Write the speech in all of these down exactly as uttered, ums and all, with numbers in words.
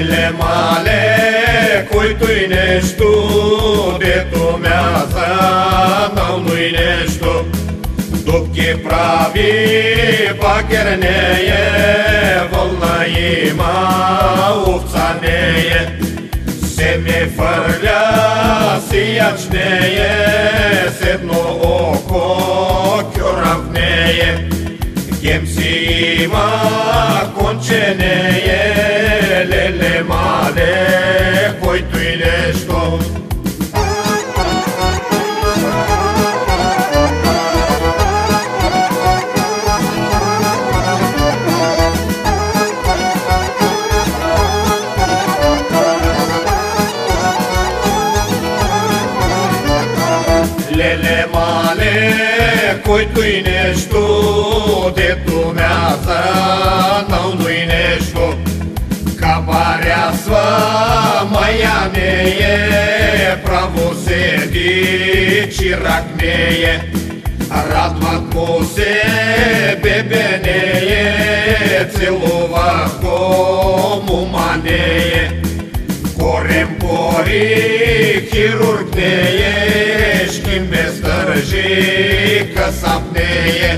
Леле мале, който и нещо, дето мяза, но и нещо. Дупки прави, бакер не е, вълна има, овца не е. Се ми фърля, сияч не е, с едно око кюрав не е. Гем си има, конче не е, леле мале, който и нещо. Леле мале, който и нещо, дето мяза, но и нещо. Кабарясва, мая не е, право седи, чирак не е. Радват му се, бебе не е, целувах го, мума не е. Корем пори, хирург не е, шким без държи, касап не е.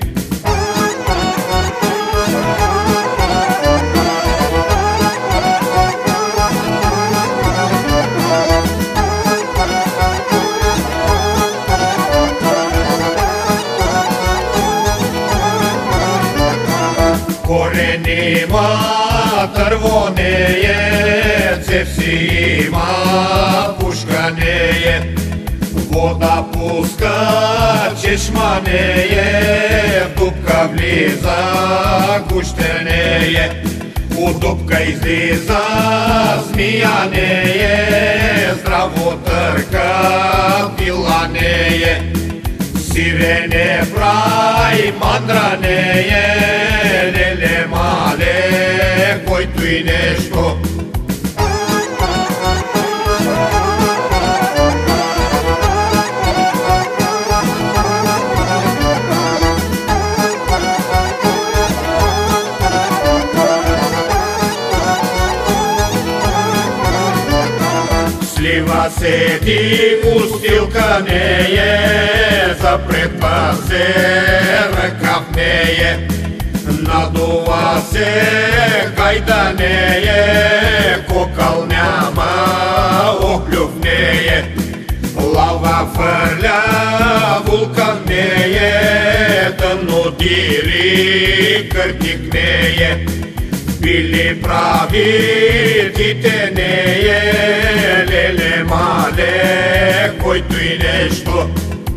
Корен има, дърво не е, цев си има, пушка не е. Вода пуска, чешма не е, в дупка влиза, гущер не е. От дупка излиза, змия не е, здраво търка, пила не е. Сирене прай, мандра не е, леле мале, който и нещо. Слива седи, устилка не е, запред пасе, ръкав не е. Надува се, гайда не е, кокъл няма, оклюв не е. Лава фърля, вулкан не е, тънно дири, къртик не е. Били прави, дите не е, леле мале, който и нещо.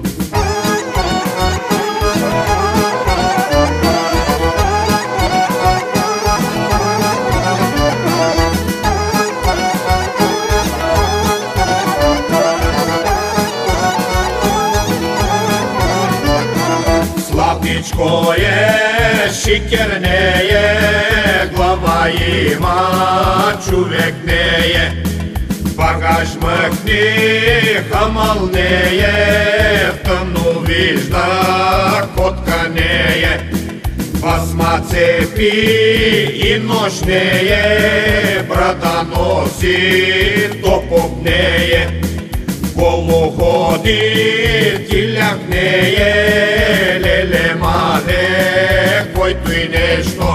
Слабичко е, шикер не е, глава има, човек не е. Багаж мъкни, хамал не е, в тъмно вижда, котка не е. Пасма цепи и нож не е, брата носи, топок не е. Голо ходи, тиляк не е, леле мале, който и нещо.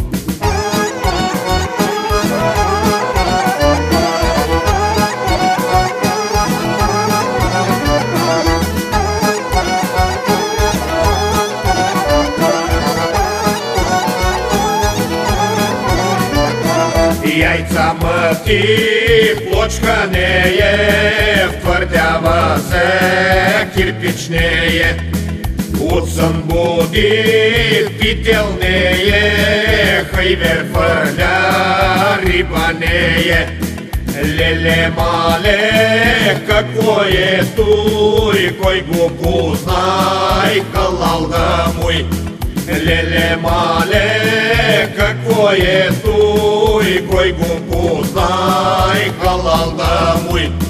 Яйца мъти, плочка не е, втвърдява се, кирпич не е. От сън буди, пител не е, хайвер фърля, риба не е. Леле мале, какво е той, кой го познай, халал да мой. Леле мале, какво е той, кой го познай, халал да мой.